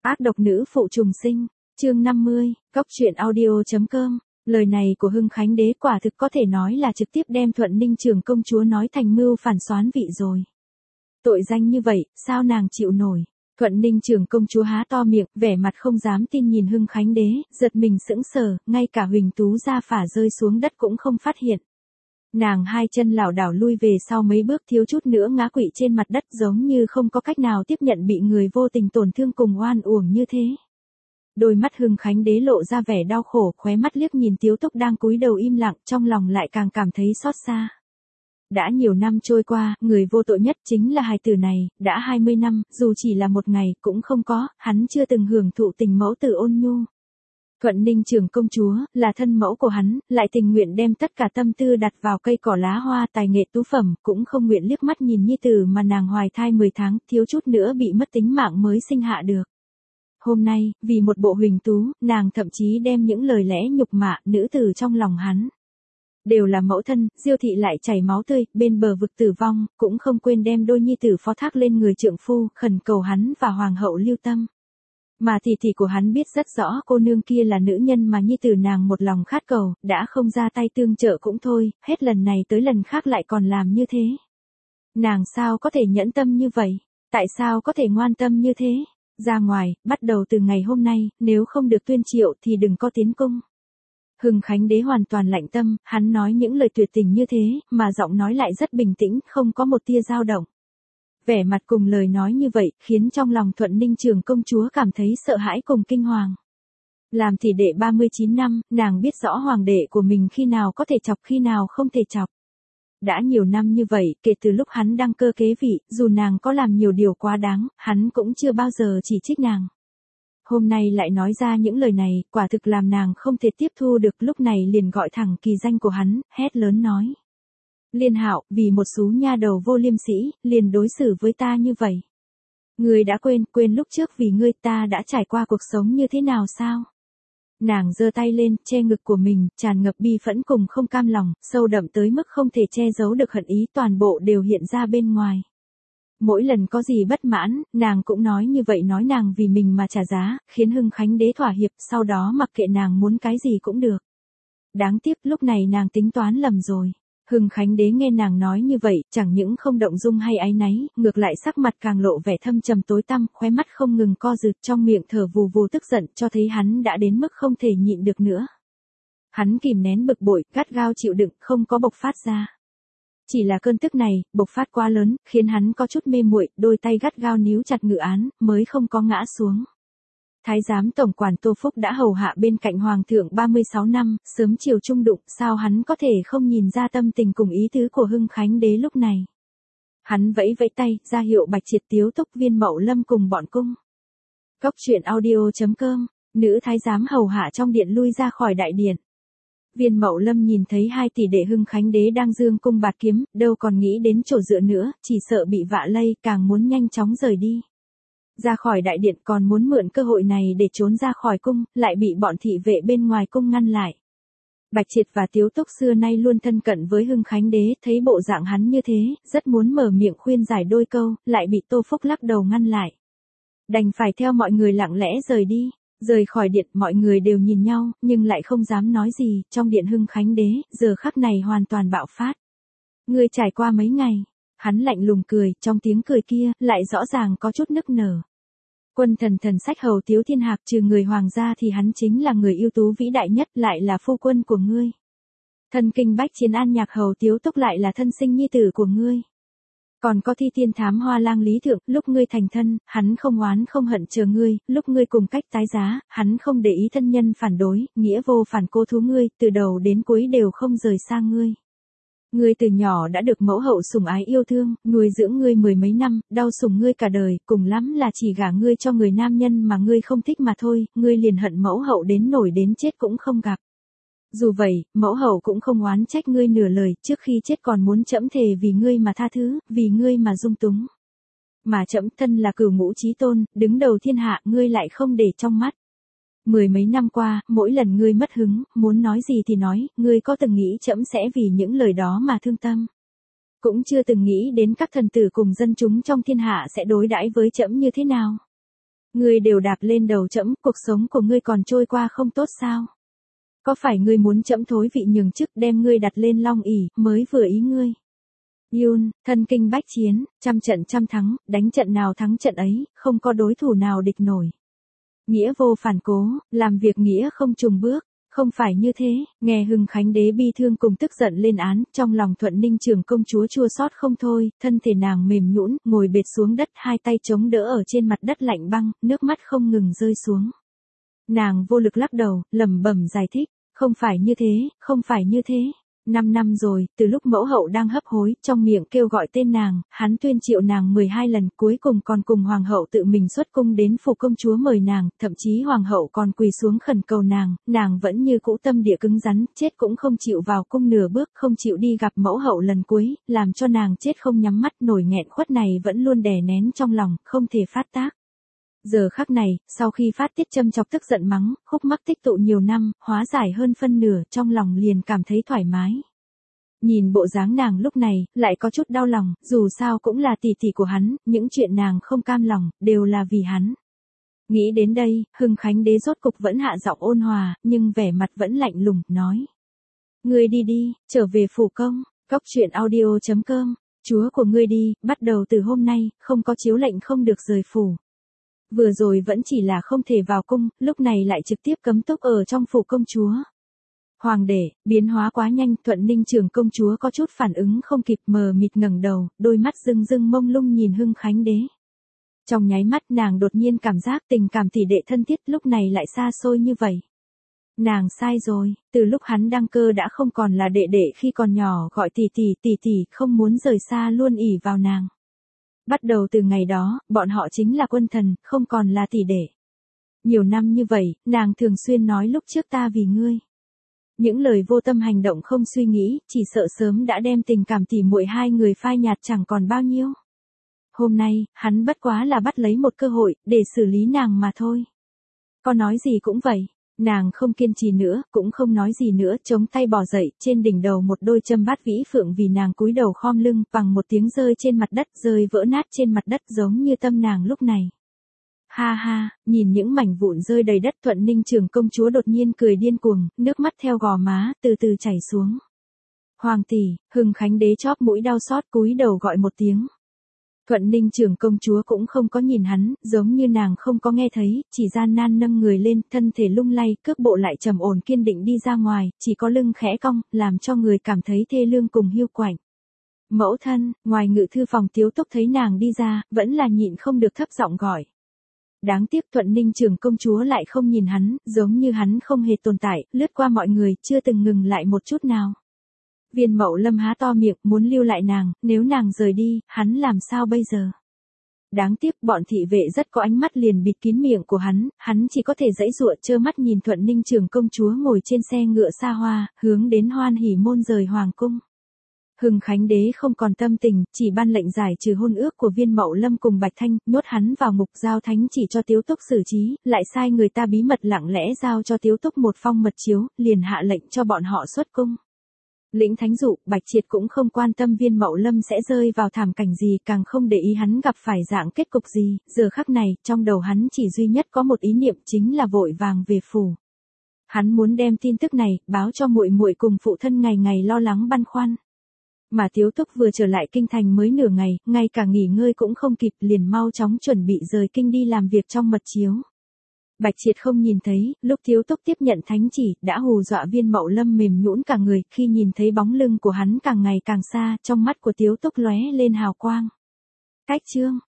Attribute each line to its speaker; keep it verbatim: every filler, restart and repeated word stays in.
Speaker 1: Ác độc nữ phụ trùng sinh, chương năm mươi, cốc truyện audio chấm com. Lời này của Hưng Khánh Đế quả thực có thể nói là trực tiếp đem Thuận Ninh Trưởng công chúa nói thành mưu phản soán vị rồi. Tội danh như vậy, sao nàng chịu nổi? Thuận Ninh Trưởng công chúa há to miệng, vẻ mặt không dám tin nhìn Hưng Khánh Đế, giật mình sững sờ, ngay cả Huỳnh Tú gia phả rơi xuống đất cũng không phát hiện. Nàng hai chân lảo đảo lui về sau mấy bước, thiếu chút nữa ngã quỵ trên mặt đất, giống như không có cách nào tiếp nhận bị người vô tình tổn thương cùng oan uổng như thế. Đôi mắt Hưng Khánh Đế lộ ra vẻ đau khổ, khóe mắt liếc nhìn Tiếu Túc đang cúi đầu im lặng, trong lòng lại càng cảm thấy xót xa. Đã nhiều năm trôi qua, người vô tội nhất chính là hài tử này, đã hai mươi năm, dù chỉ là một ngày cũng không có, hắn chưa từng hưởng thụ tình mẫu tử ôn nhu. Thuận Ninh Trưởng công chúa, là thân mẫu của hắn, lại tình nguyện đem tất cả tâm tư đặt vào cây cỏ lá hoa tài nghệ tú phẩm, cũng không nguyện liếc mắt nhìn nhi tử mà nàng hoài thai mười tháng, thiếu chút nữa bị mất tính mạng mới sinh hạ được. Hôm nay, vì một bộ Huỳnh Tú, nàng thậm chí đem những lời lẽ nhục mạ nữ tử trong lòng hắn. Đều là mẫu thân, Diêu thị lại chảy máu tươi, bên bờ vực tử vong, cũng không quên đem đôi nhi tử phó thác lên người trượng phu, khẩn cầu hắn và hoàng hậu lưu tâm. Mà tỷ tỷ của hắn biết rất rõ cô nương kia là nữ nhân mà nhi tử nàng một lòng khát cầu, đã không ra tay tương trợ cũng thôi, hết lần này tới lần khác lại còn làm như thế. Nàng sao có thể nhẫn tâm như vậy? Tại sao có thể ngoan tâm như thế? Ra ngoài, bắt đầu từ ngày hôm nay, nếu không được tuyên triệu thì đừng có tiến cung. Hưng Khánh Đế hoàn toàn lạnh tâm, hắn nói những lời tuyệt tình như thế, mà giọng nói lại rất bình tĩnh, không có một tia dao động. Vẻ mặt cùng lời nói như vậy, khiến trong lòng Thuận Ninh Trưởng công chúa cảm thấy sợ hãi cùng kinh hoàng. Làm tỷ đệ ba mươi chín năm, nàng biết rõ hoàng đệ của mình khi nào có thể chọc khi nào không thể chọc. Đã nhiều năm như vậy, kể từ lúc hắn đăng cơ kế vị, dù nàng có làm nhiều điều quá đáng, hắn cũng chưa bao giờ chỉ trích nàng. Hôm nay lại nói ra những lời này, quả thực làm nàng không thể tiếp thu được, lúc này liền gọi thẳng kỳ danh của hắn, hét lớn nói. Liên Hạo, vì một số nha đầu vô liêm sĩ, liền đối xử với ta như vậy. Ngươi đã quên, quên lúc trước vì ngươi ta đã trải qua cuộc sống như thế nào sao? Nàng giơ tay lên, che ngực của mình, tràn ngập bi phẫn cùng không cam lòng, sâu đậm tới mức không thể che giấu được hận ý, toàn bộ đều hiện ra bên ngoài. Mỗi lần có gì bất mãn, nàng cũng nói như vậy, nói nàng vì mình mà trả giá, khiến Hưng Khánh Đế thỏa hiệp, sau đó mặc kệ nàng muốn cái gì cũng được. Đáng tiếc lúc này nàng tính toán lầm rồi. Hưng Khánh Đế nghe nàng nói như vậy, chẳng những không động dung hay áy náy, ngược lại sắc mặt càng lộ vẻ thâm trầm tối tăm, khóe mắt không ngừng co rụt, trong miệng thở vù vù tức giận, cho thấy hắn đã đến mức không thể nhịn được nữa. Hắn kìm nén bực bội, gắt gao chịu đựng, không có bộc phát ra. Chỉ là cơn tức này, bộc phát quá lớn, khiến hắn có chút mê muội, đôi tay gắt gao níu chặt ngự án, mới không có ngã xuống. Thái giám tổng quản Tô Phúc đã hầu hạ bên cạnh hoàng thượng ba mươi sáu năm, sớm chiều chung đụng, sao hắn có thể không nhìn ra tâm tình cùng ý tứ của Hưng Khánh Đế lúc này. Hắn vẫy vẫy tay, ra hiệu Bạch Triệt, Tiếu Túc, Viên Mậu Lâm cùng bọn cung. Cốc truyện audio chấm com, nữ thái giám hầu hạ trong điện lui ra khỏi đại điện. Viên Mậu Lâm nhìn thấy hai tỷ đệ Hưng Khánh Đế đang dương cung bạt kiếm, đâu còn nghĩ đến chỗ dựa nữa, chỉ sợ bị vạ lây, càng muốn nhanh chóng rời đi. Ra khỏi đại điện, còn muốn mượn cơ hội này để trốn ra khỏi cung, lại bị bọn thị vệ bên ngoài cung ngăn lại. Bạch Triệt và Tiếu Túc xưa nay luôn thân cận với Hưng Khánh Đế, thấy bộ dạng hắn như thế, rất muốn mở miệng khuyên giải đôi câu, lại bị Tô Phúc lắc đầu ngăn lại. Đành phải theo mọi người lặng lẽ rời đi. Rời khỏi điện, mọi người đều nhìn nhau, nhưng lại không dám nói gì, trong điện Hưng Khánh Đế, giờ khắc này hoàn toàn bạo phát. Ngươi trải qua mấy ngày, hắn lạnh lùng cười, trong tiếng cười kia, lại rõ ràng có chút nức nở. Quân thần thần sách hầu Tiếu Thiên Hạc, trừ người hoàng gia thì hắn chính là người ưu tú vĩ đại nhất, lại là phu quân của ngươi. Thân kinh bách chiến an nhạc hầu Tiếu Túc lại là thân sinh nhi tử của ngươi. Còn có thi tiên thám hoa lang Lý Thượng, lúc ngươi thành thân, hắn không oán không hận chờ ngươi, lúc ngươi cùng cách tái giá, hắn không để ý thân nhân phản đối, nghĩa vô phản cố thú ngươi, từ đầu đến cuối đều không rời xa ngươi. Ngươi từ nhỏ đã được mẫu hậu sủng ái yêu thương, nuôi dưỡng ngươi mười mấy năm, đau sủng ngươi cả đời, cùng lắm là chỉ gả ngươi cho người nam nhân mà ngươi không thích mà thôi, ngươi liền hận mẫu hậu đến nổi đến chết cũng không gặp. Dù vậy, mẫu hậu cũng không oán trách ngươi nửa lời, trước khi chết còn muốn trẫm thề vì ngươi mà tha thứ, vì ngươi mà dung túng. Mà trẫm thân là cửu ngũ chí tôn, đứng đầu thiên hạ, ngươi lại không để trong mắt. Mười mấy năm qua, mỗi lần ngươi mất hứng, muốn nói gì thì nói, ngươi có từng nghĩ trẫm sẽ vì những lời đó mà thương tâm. Cũng chưa từng nghĩ đến các thần tử cùng dân chúng trong thiên hạ sẽ đối đãi với trẫm như thế nào. Ngươi đều đạp lên đầu trẫm, cuộc sống của ngươi còn trôi qua không tốt sao? Có phải ngươi muốn trẫm thối vị nhường chức đem ngươi đặt lên long ỷ mới vừa ý ngươi? Yun, thân kinh bách chiến, trăm trận trăm thắng, đánh trận nào thắng trận ấy, không có đối thủ nào địch nổi. Nghĩa vô phản cố, làm việc nghĩa không trùng bước. Không phải như thế, nghe Hưng Khánh đế bi thương cùng tức giận lên án, trong lòng Thuận Ninh Trường công chúa chua xót không thôi, thân thể nàng mềm nhũn, ngồi bệt xuống đất, hai tay chống đỡ ở trên mặt đất lạnh băng, nước mắt không ngừng rơi xuống. Nàng vô lực lắc đầu, lẩm bẩm giải thích, không phải như thế, không phải như thế. Năm năm rồi, từ lúc mẫu hậu đang hấp hối, trong miệng kêu gọi tên nàng, hắn tuyên triệu nàng mười hai lần, cuối cùng còn cùng hoàng hậu tự mình xuất cung đến phủ công chúa mời nàng, thậm chí hoàng hậu còn quỳ xuống khẩn cầu nàng, nàng vẫn như cũ tâm địa cứng rắn, chết cũng không chịu vào cung nửa bước, không chịu đi gặp mẫu hậu lần cuối, làm cho nàng chết không nhắm mắt, nổi nghẹn khuất này vẫn luôn đè nén trong lòng, không thể phát tác. Giờ khắc này, sau khi phát tiết châm chọc tức giận mắng, khúc mắc tích tụ nhiều năm, hóa giải hơn phân nửa, trong lòng liền cảm thấy thoải mái. Nhìn bộ dáng nàng lúc này, lại có chút đau lòng, dù sao cũng là tỷ tỷ của hắn, những chuyện nàng không cam lòng, đều là vì hắn. Nghĩ đến đây, Hưng Khánh đế rốt cục vẫn hạ giọng ôn hòa, nhưng vẻ mặt vẫn lạnh lùng, nói. Ngươi đi đi, trở về phủ công, cóc truyện audio chấm com, chúa của ngươi đi, bắt đầu từ hôm nay, không có chiếu lệnh không được rời phủ. Vừa rồi vẫn chỉ là không thể vào cung, lúc này lại trực tiếp cấm túc ở trong phủ công chúa. Hoàng đệ, biến hóa quá nhanh, Thuận Ninh Trường công chúa có chút phản ứng không kịp, mờ mịt ngẩng đầu, đôi mắt rưng rưng mông lung nhìn Hưng Khánh đế. Trong nháy mắt nàng đột nhiên cảm giác tình cảm tỷ đệ thân thiết lúc này lại xa xôi như vậy. Nàng sai rồi, từ lúc hắn đăng cơ đã không còn là đệ đệ khi còn nhỏ gọi tỷ tỷ tỷ tỷ, không muốn rời xa luôn ỷ vào nàng. Bắt đầu từ ngày đó, bọn họ chính là quân thần, không còn là tỷ đệ. Nhiều năm như vậy, nàng thường xuyên nói lúc trước ta vì ngươi. Những lời vô tâm hành động không suy nghĩ, chỉ sợ sớm đã đem tình cảm tỉ muội hai người phai nhạt chẳng còn bao nhiêu. Hôm nay, hắn bất quá là bắt lấy một cơ hội, để xử lý nàng mà thôi. Có nói gì cũng vậy. Nàng không kiên trì nữa, cũng không nói gì nữa, chống tay bỏ dậy, trên đỉnh đầu một đôi châm bát vĩ phượng vì nàng cúi đầu khom lưng, bằng một tiếng rơi trên mặt đất, rơi vỡ nát trên mặt đất giống như tâm nàng lúc này. Ha ha, nhìn những mảnh vụn rơi đầy đất, Thuận Ninh Trường công chúa đột nhiên cười điên cuồng, nước mắt theo gò má, từ từ chảy xuống. Hoàng tỷ, Hưng Khánh đế chóp mũi đau xót cúi đầu gọi một tiếng. Thuận Ninh Trường công chúa cũng không có nhìn hắn, giống như nàng không có nghe thấy, chỉ gian nan nâng người lên, thân thể lung lay, cước bộ lại trầm ổn kiên định đi ra ngoài, chỉ có lưng khẽ cong, làm cho người cảm thấy thê lương cùng hiu quạnh. Mẫu thân, ngoài ngự thư phòng Tiếu Túc thấy nàng đi ra, vẫn là nhịn không được thấp giọng gọi. Đáng tiếc Thuận Ninh Trường công chúa lại không nhìn hắn, giống như hắn không hề tồn tại, lướt qua mọi người, chưa từng ngừng lại một chút nào. Viên Mậu Lâm há to miệng, muốn lưu lại nàng, nếu nàng rời đi, hắn làm sao bây giờ? Đáng tiếc bọn thị vệ rất có ánh mắt liền bịt kín miệng của hắn, hắn chỉ có thể giãy giụa trơ mắt nhìn Thuận Ninh Trường công chúa ngồi trên xe ngựa xa hoa, hướng đến Hoan Hỉ môn rời hoàng cung. Hưng Khánh đế không còn tâm tình, chỉ ban lệnh giải trừ hôn ước của Viên Mậu Lâm cùng Bạch Thanh, nhốt hắn vào ngục giao thánh chỉ cho Tiếu Túc xử trí, lại sai người ta bí mật lặng lẽ giao cho Tiếu Túc một phong mật chiếu, liền hạ lệnh cho bọn họ xuất cung. Lĩnh thánh dụ, Bạch Triệt cũng không quan tâm Viên Mậu Lâm sẽ rơi vào thảm cảnh gì, càng không để ý hắn gặp phải dạng kết cục gì, giờ khắc này, trong đầu hắn chỉ duy nhất có một ý niệm, chính là vội vàng về phủ. Hắn muốn đem tin tức này báo cho muội muội cùng phụ thân ngày ngày lo lắng băn khoăn. Mà Tiếu Túc vừa trở lại kinh thành mới nửa ngày, ngay cả nghỉ ngơi cũng không kịp, liền mau chóng chuẩn bị rời kinh đi làm việc trong mật chiếu. Bạch Triệt không nhìn thấy, lúc Tiếu Túc tiếp nhận thánh chỉ, đã hù dọa Viên Mậu Lâm mềm nhũn cả người, khi nhìn thấy bóng lưng của hắn càng ngày càng xa, trong mắt của Tiếu Túc lóe lên hào quang. Cách chương